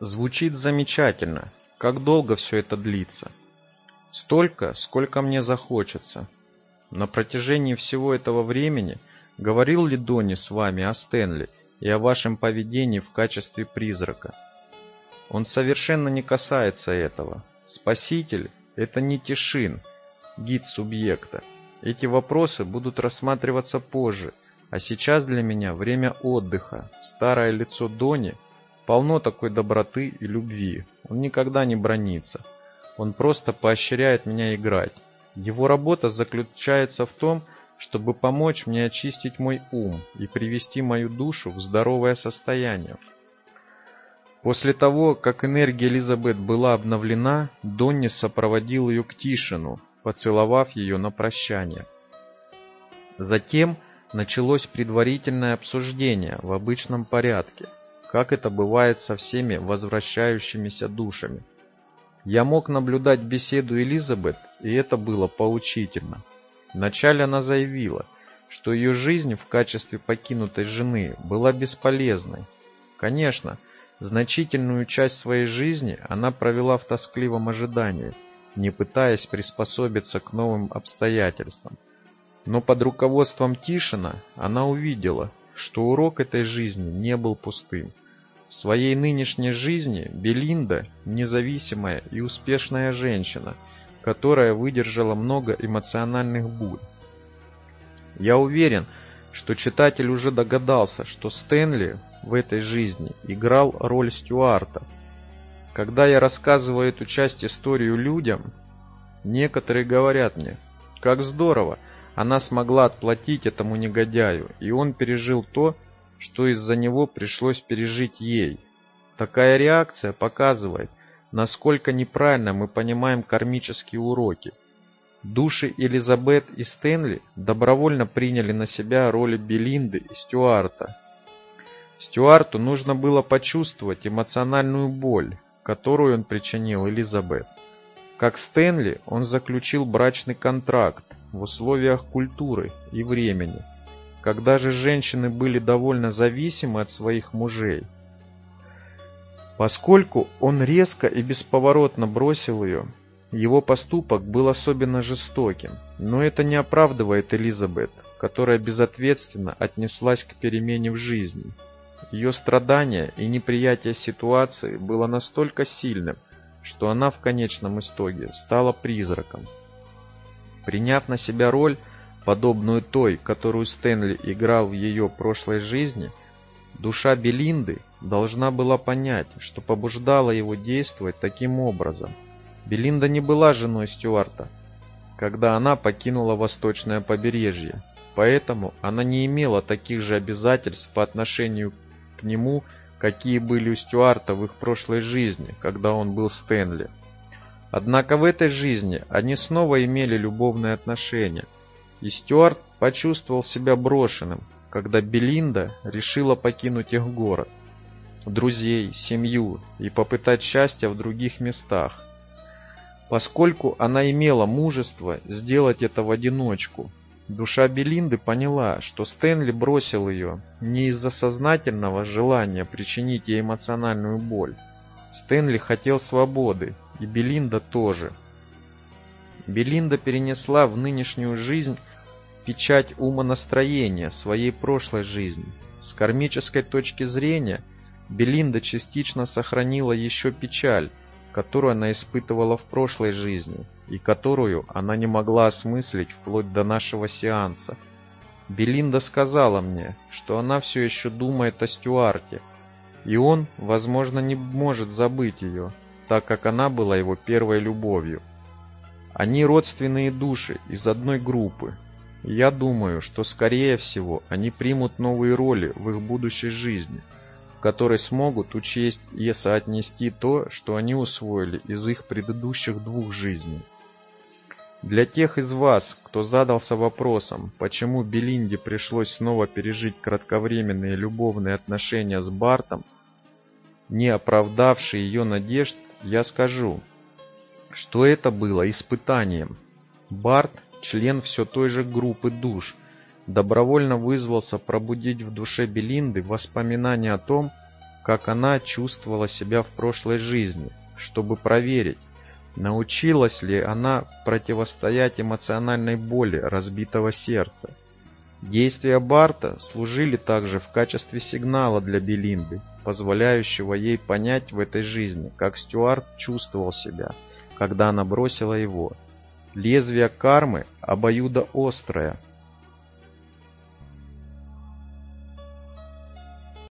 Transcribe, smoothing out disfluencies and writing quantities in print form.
Звучит замечательно. Как долго все это длится? Столько, сколько мне захочется. На протяжении всего этого времени говорил ли Донни с вами о Стэнли и о вашем поведении в качестве призрака? Он совершенно не касается этого. Спаситель – это не Тишин, гид субъекта. Эти вопросы будут рассматриваться позже, а сейчас для меня время отдыха. Старое лицо Донни полно такой доброты и любви. Он никогда не бранится. Он просто поощряет меня играть. Его работа заключается в том, чтобы помочь мне очистить мой ум и привести мою душу в здоровое состояние. После того, как энергия Элизабет была обновлена, Донни сопроводил ее к Тишину, поцеловав ее на прощание. Затем началось предварительное обсуждение в обычном порядке, как это бывает со всеми возвращающимися душами. Я мог наблюдать беседу Элизабет, и это было поучительно. Вначале она заявила, что ее жизнь в качестве покинутой жены была бесполезной. Конечно, значительную часть своей жизни она провела в тоскливом ожидании, не пытаясь приспособиться к новым обстоятельствам. Но под руководством Тишина она увидела, что урок этой жизни не был пустым. В своей нынешней жизни Белинда – независимая и успешная женщина, которая выдержала много эмоциональных бурь. Я уверен, что читатель уже догадался, что Стэнли в этой жизни играл роль Стюарта. Когда я рассказываю эту часть истории людям, некоторые говорят мне: «Как здорово! Она смогла отплатить этому негодяю, и он пережил то, что из-за него пришлось пережить ей». Такая реакция показывает, насколько неправильно мы понимаем кармические уроки. Души Элизабет и Стэнли добровольно приняли на себя роли Белинды и Стюарта. Стюарту нужно было почувствовать эмоциональную боль, которую он причинил Элизабет. Как Стэнли, он заключил брачный контракт в условиях культуры и времени, когда же женщины были довольно зависимы от своих мужей. Поскольку он резко и бесповоротно бросил ее, его поступок был особенно жестоким, но это не оправдывает Элизабет, которая безответственно отнеслась к перемене в жизни. Ее страдание и неприятие ситуации было настолько сильным, что она в конечном итоге стала призраком. Приняв на себя роль, подобную той, которую Стэнли играл в ее прошлой жизни, душа Белинды должна была понять, что побуждало его действовать таким образом. Белинда не была женой Стюарта, когда она покинула восточное побережье, поэтому она не имела таких же обязательств по отношению к нему, какие были у Стюарта в их прошлой жизни, когда он был Стэнли. Однако в этой жизни они снова имели любовные отношения, и Стюарт почувствовал себя брошенным, когда Белинда решила покинуть их город, друзей, семью и попытать счастья в других местах. Поскольку она имела мужество сделать это в одиночку, душа Белинды поняла, что Стэнли бросил ее не из-за сознательного желания причинить ей эмоциональную боль. Стэнли хотел свободы, и Белинда тоже. Белинда перенесла в нынешнюю жизнь печать умонастроения своей прошлой жизни. С кармической точки зрения, Белинда частично сохранила еще печаль, которую она испытывала в прошлой жизни, и которую она не могла осмыслить вплоть до нашего сеанса. Белинда сказала мне, что она все еще думает о Стюарте, и он, возможно, не может забыть ее, так как она была его первой любовью. Они родственные души из одной группы, и я думаю, что, скорее всего, они примут новые роли в их будущей жизни, в которой смогут учесть и соотнести то, что они усвоили из их предыдущих двух жизней. Для тех из вас, кто задался вопросом, почему Белинде пришлось снова пережить кратковременные любовные отношения с Бартом, не оправдавшие ее надежд, я скажу, что это было испытанием. Барт, член все той же группы душ, добровольно вызвался пробудить в душе Белинды воспоминания о том, как она чувствовала себя в прошлой жизни, чтобы проверить, научилась ли она противостоять эмоциональной боли разбитого сердца. Действия Барта служили также в качестве сигнала для Белинды, позволяющего ей понять в этой жизни, как Стюарт чувствовал себя, когда она бросила его. Лезвие кармы обоюдоострое,